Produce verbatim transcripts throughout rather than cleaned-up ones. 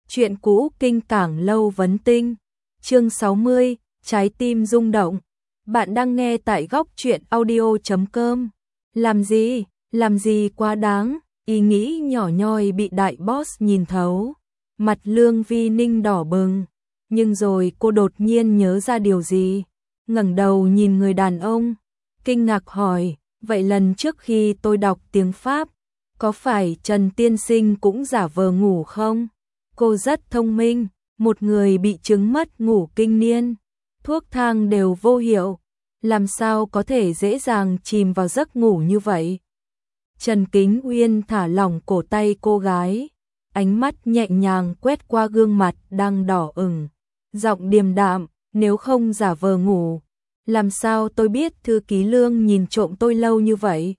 Chuyện cũ kinh cảng lâu vấn tinh. Chương sáu mươi, trái tim rung động. Bạn đang nghe tại góc truyện audio chấm com. Làm gì, làm gì quá đáng, ý nghĩ nhỏ nhoi bị đại boss nhìn thấu. Mặt Lương Vi Ninh đỏ bừng, nhưng rồi cô đột nhiên nhớ ra điều gì, ngẩng đầu nhìn người đàn ông, kinh ngạc hỏi, vậy lần trước khi tôi đọc tiếng Pháp, có phải Trần Tiên Sinh cũng giả vờ ngủ không? Cô rất thông minh, một người bị chứng mất ngủ kinh niên, thuốc thang đều vô hiệu, làm sao có thể dễ dàng chìm vào giấc ngủ như vậy? Trần Kính Uyên thả lỏng cổ tay cô gái, ánh mắt nhẹ nhàng quét qua gương mặt đang đỏ ửng, giọng điềm đạm, nếu không giả vờ ngủ, làm sao tôi biết thư ký Lương nhìn trộm tôi lâu như vậy?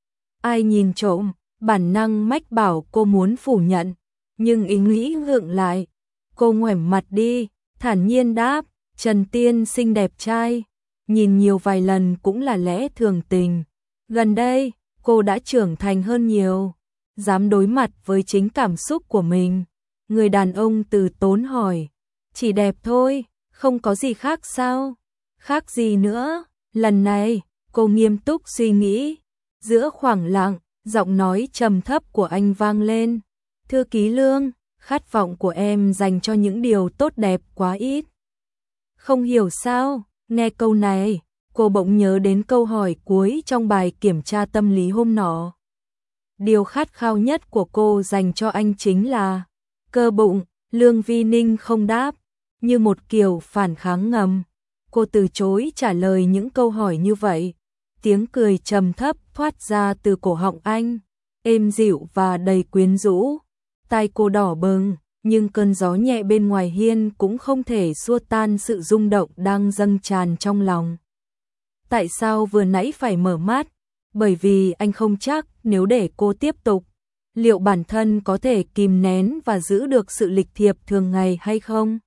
Ai nhìn trộm? Bản năng mách bảo cô muốn phủ nhận, nhưng ý nghĩ gượng lại. Cô ngoảnh mặt đi, thản nhiên đáp, Trần Tiên Sinh đẹp trai, nhìn nhiều vài lần cũng là lẽ thường tình. Gần đây, cô đã trưởng thành hơn nhiều, dám đối mặt với chính cảm xúc của mình. Người đàn ông từ tốn hỏi, chỉ đẹp thôi, không có gì khác sao? Khác gì nữa? Lần này, cô nghiêm túc suy nghĩ. Giữa khoảng lặng, giọng nói trầm thấp của anh vang lên. Thư ký Lương, khát vọng của em dành cho những điều tốt đẹp quá ít. Không hiểu sao, nghe câu này, cô bỗng nhớ đến câu hỏi cuối trong bài kiểm tra tâm lý hôm nọ. Điều khát khao nhất của cô dành cho anh chính là cơ bụng. Lương Vi Ninh không đáp, như một kiểu phản kháng ngầm. Cô từ chối trả lời những câu hỏi như vậy. Tiếng cười trầm thấp thoát ra từ cổ họng anh, êm dịu và đầy quyến rũ. Tai cô đỏ bừng, nhưng cơn gió nhẹ bên ngoài hiên cũng không thể xua tan sự rung động đang dâng tràn trong lòng. Tại sao vừa nãy phải mở mắt? Bởi vì anh không chắc nếu để cô tiếp tục, liệu bản thân có thể kìm nén và giữ được sự lịch thiệp thường ngày hay không?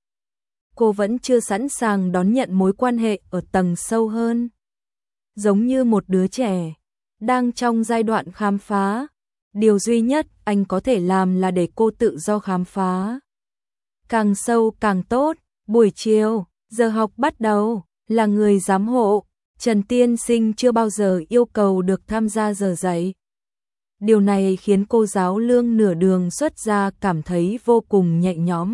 Cô vẫn chưa sẵn sàng đón nhận mối quan hệ ở tầng sâu hơn. Giống như một đứa trẻ, đang trong giai đoạn khám phá. Điều duy nhất anh có thể làm là để cô tự do khám phá. Càng sâu càng tốt. Buổi chiều, giờ học bắt đầu, là người giám hộ. Trần Tiên Sinh chưa bao giờ yêu cầu được tham gia giờ dạy. Điều này khiến cô giáo Lương nửa đường xuất ra cảm thấy vô cùng nhẹ nhõm.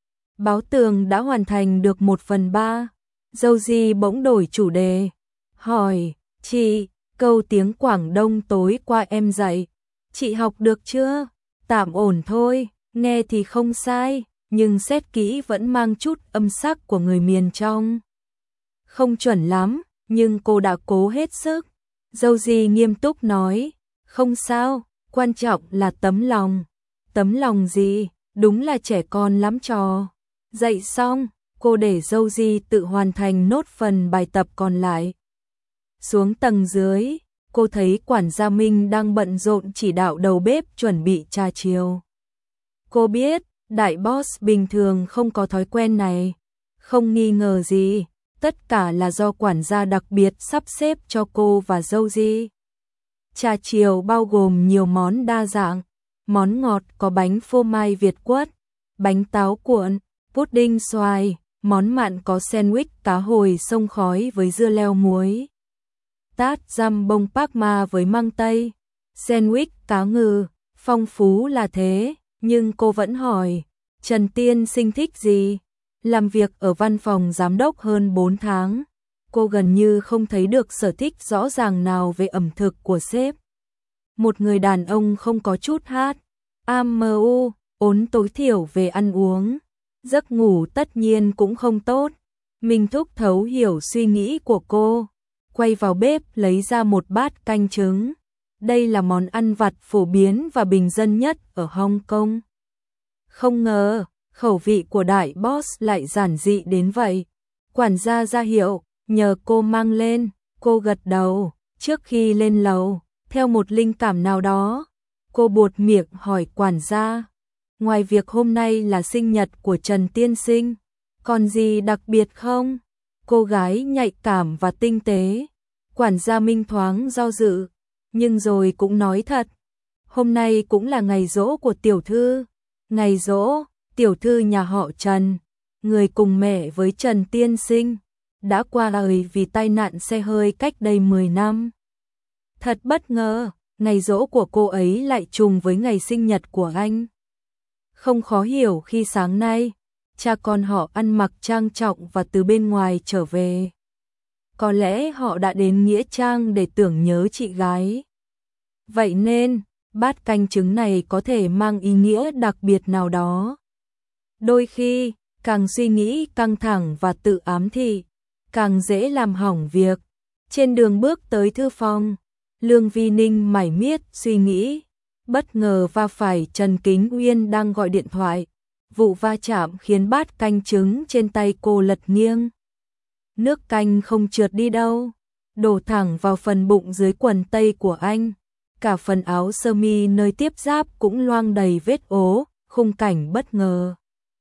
Báo tường đã hoàn thành được một phần ba. Dâu Di bỗng đổi chủ đề, hỏi, chị, câu tiếng Quảng Đông tối qua em dạy, chị học được chưa? Tạm ổn thôi, nghe thì không sai, nhưng xét kỹ vẫn mang chút âm sắc của người miền trong. Không chuẩn lắm, nhưng cô đã cố hết sức. Dâu Di nghiêm túc nói, không sao, quan trọng là tấm lòng. Tấm lòng gì? Đúng là trẻ con lắm trò. Dạy xong, cô để Dâu Di tự hoàn thành nốt phần bài tập còn lại. Xuống tầng dưới, cô thấy quản gia Minh đang bận rộn chỉ đạo đầu bếp chuẩn bị trà chiều. Cô biết, đại boss bình thường không có thói quen này. Không nghi ngờ gì, tất cả là do quản gia đặc biệt sắp xếp cho cô và Dâu Di. Trà chiều bao gồm nhiều món đa dạng. Món ngọt có bánh phô mai Việt quất, bánh táo cuộn, pudding xoài. Món mặn có sandwich cá hồi sông khói với dưa leo muối, tát giam bông Parma với măng tây, sandwich cá ngừ. Phong phú là thế, nhưng cô vẫn hỏi, Trần Tiên Sinh thích gì? Làm việc ở văn phòng giám đốc hơn bốn tháng, cô gần như không thấy được sở thích rõ ràng nào về ẩm thực của sếp. Một người đàn ông không có chút hát, am u, ốn tối thiểu về ăn uống. Giấc ngủ tất nhiên cũng không tốt. Minh Thúc thấu hiểu suy nghĩ của cô, quay vào bếp lấy ra một bát canh trứng. Đây là món ăn vặt phổ biến và bình dân nhất ở Hong Kong. Không ngờ, khẩu vị của đại boss lại giản dị đến vậy. Quản gia ra hiệu, nhờ cô mang lên. Cô gật đầu. Trước khi lên lầu, theo một linh cảm nào đó, cô buột miệng hỏi quản gia, ngoài việc hôm nay là sinh nhật của Trần Tiên Sinh, còn gì đặc biệt không? Cô gái nhạy cảm và tinh tế. Quản gia Minh thoáng do dự, nhưng rồi cũng nói thật, hôm nay cũng là ngày giỗ của tiểu thư. Ngày giỗ? tiểu thư nhà họ Trần, người cùng mẹ với Trần tiên sinh, đã qua đời vì tai nạn xe hơi cách đây mười năm. Thật bất ngờ, ngày giỗ của cô ấy lại trùng với ngày sinh nhật của anh. Không khó hiểu khi sáng nay, cha con họ ăn mặc trang trọng và từ bên ngoài trở về. Có lẽ họ đã đến nghĩa trang để tưởng nhớ chị gái. Vậy nên, bát canh trứng này có thể mang ý nghĩa đặc biệt nào đó. Đôi khi, càng suy nghĩ căng thẳng và tự ám thị, càng dễ làm hỏng việc. Trên đường bước tới thư phòng, Lương Vi Ninh mải miết suy nghĩ, bất ngờ va phải Trần Kính Uyên đang gọi điện thoại. Vụ va chạm khiến bát canh trứng trên tay cô lật nghiêng. Nước canh không trượt đi đâu, đổ thẳng vào phần bụng dưới quần tây của anh. Cả phần áo sơ mi nơi tiếp giáp cũng loang đầy vết ố, khung cảnh bất ngờ.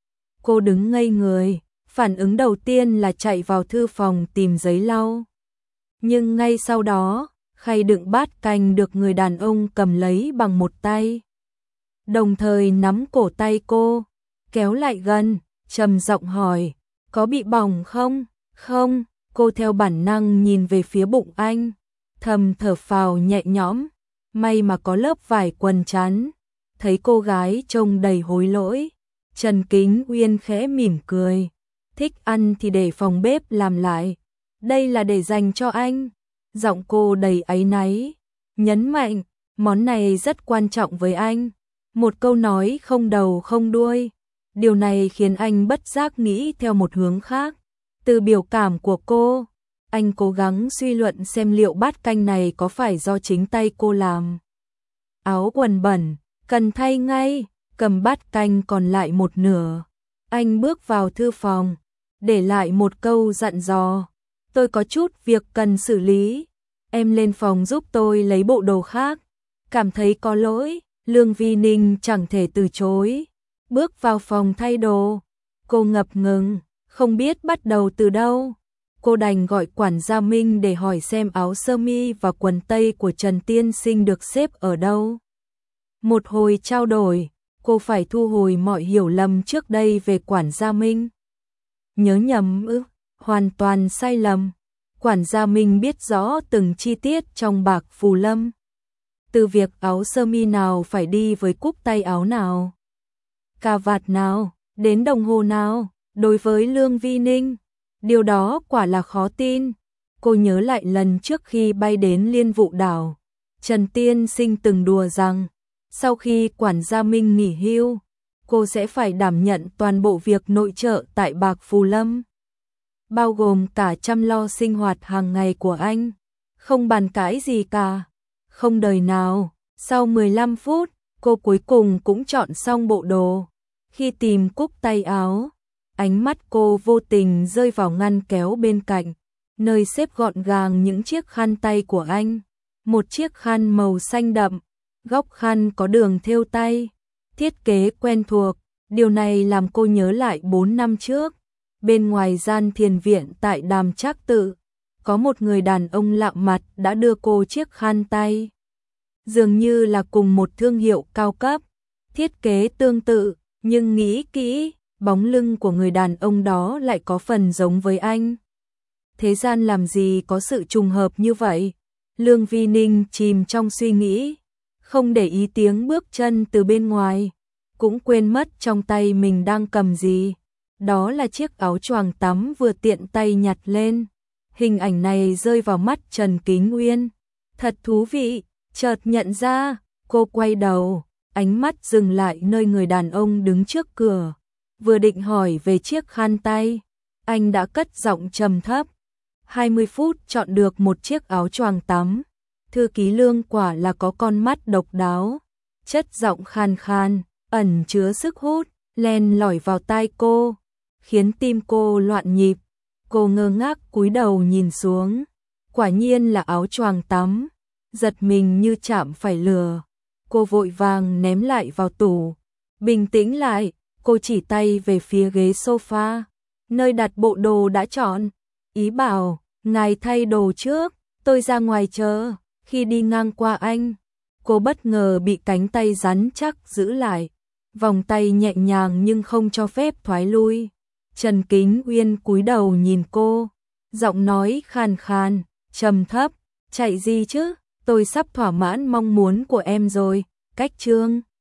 Cô đứng ngây người, phản ứng đầu tiên là chạy vào thư phòng tìm giấy lau. Nhưng ngay sau đó, khay đựng bát canh được người đàn ông cầm lấy bằng một tay. Đồng thời nắm cổ tay cô, kéo lại gần, trầm giọng hỏi, có bị bỏng không? Không, cô theo bản năng nhìn về phía bụng anh, thầm thở phào nhẹ nhõm, may mà có lớp vải quần chắn. Thấy cô gái trông đầy hối lỗi, Trần Kính Uyên khẽ mỉm cười, thích ăn thì để phòng bếp làm lại, đây là để dành cho anh. Giọng cô đầy áy náy, nhấn mạnh, món này rất quan trọng với anh. Một câu nói không đầu không đuôi, điều này khiến anh bất giác nghĩ theo một hướng khác. Từ biểu cảm của cô, anh cố gắng suy luận xem liệu bát canh này có phải do chính tay cô làm. Áo quần bẩn, cần thay ngay, cầm bát canh còn lại một nửa. Anh bước vào thư phòng, để lại một câu dặn dò. Tôi có chút việc cần xử lý, em lên phòng giúp tôi lấy bộ đồ khác. Cảm thấy có lỗi, Lương Vi Ninh chẳng thể từ chối. Bước vào phòng thay đồ, cô ngập ngừng, không biết bắt đầu từ đâu. Cô đành gọi quản gia Minh để hỏi xem áo sơ mi và quần tây của Trần tiên sinh được xếp ở đâu. Một hồi trao đổi, cô phải thu hồi mọi hiểu lầm trước đây về quản gia Minh. Nhớ nhầm ư, hoàn toàn sai lầm. Quản gia Minh biết rõ từng chi tiết trong bạc phù lâm. Từ việc áo sơ mi nào phải đi với cúc tay áo nào, cà vạt nào, đến đồng hồ nào. Đối với Lương Vi Ninh, điều đó quả là khó tin. Cô nhớ lại lần trước khi bay đến Liên Vụ Đảo, Trần tiên sinh từng đùa rằng, sau khi quản gia Minh nghỉ hưu, cô sẽ phải đảm nhận toàn bộ việc nội trợ tại bạc phù lâm, bao gồm cả chăm lo sinh hoạt hàng ngày của anh. Không bàn cãi gì cả. Không đời nào, sau mười lăm phút, cô cuối cùng cũng chọn xong bộ đồ. Khi tìm cúc tay áo, ánh mắt cô vô tình rơi vào ngăn kéo bên cạnh, nơi xếp gọn gàng những chiếc khăn tay của anh. Một chiếc khăn màu xanh đậm, góc khăn có đường thêu tay, thiết kế quen thuộc. Điều này làm cô nhớ lại bốn năm trước, bên ngoài gian thiền viện tại Đàm Trác Tự, có một người đàn ông lạ mặt đã đưa cô chiếc khăn tay. Dường như là cùng một thương hiệu cao cấp, thiết kế tương tự, nhưng nghĩ kỹ, bóng lưng của người đàn ông đó lại có phần giống với anh. Thế gian làm gì có sự trùng hợp như vậy? Lương Vi Ninh chìm trong suy nghĩ, không để ý tiếng bước chân từ bên ngoài, cũng quên mất trong tay mình đang cầm gì. Đó là chiếc áo choàng tắm vừa tiện tay nhặt lên. Hình ảnh này rơi vào mắt Trần Kính Uyên. Thật thú vị, chợt nhận ra, cô quay đầu, ánh mắt dừng lại nơi người đàn ông đứng trước cửa. Vừa định hỏi về chiếc khăn tay, anh đã cất giọng trầm thấp. hai mươi phút chọn được một chiếc áo choàng tắm. Thư ký Lương quả là có con mắt độc đáo. Chất giọng khan khan, ẩn chứa sức hút, len lỏi vào tai cô, khiến tim cô loạn nhịp. Cô ngơ ngác cúi đầu nhìn xuống, quả nhiên là áo choàng tắm, giật mình như chạm phải lửa. Cô vội vàng ném lại vào tủ. Bình tĩnh lại, cô chỉ tay về phía ghế sofa, nơi đặt bộ đồ đã chọn. Ý bảo, ngài thay đồ trước, tôi ra ngoài chờ. Khi đi ngang qua anh, cô bất ngờ bị cánh tay rắn chắc giữ lại. vòng tay nhẹ nhàng nhưng không cho phép thoái lui. Trần Kính Uyên cúi đầu nhìn cô, giọng nói khàn khàn, trầm thấp, chạy gì chứ, tôi sắp thỏa mãn mong muốn của em rồi, cách chương.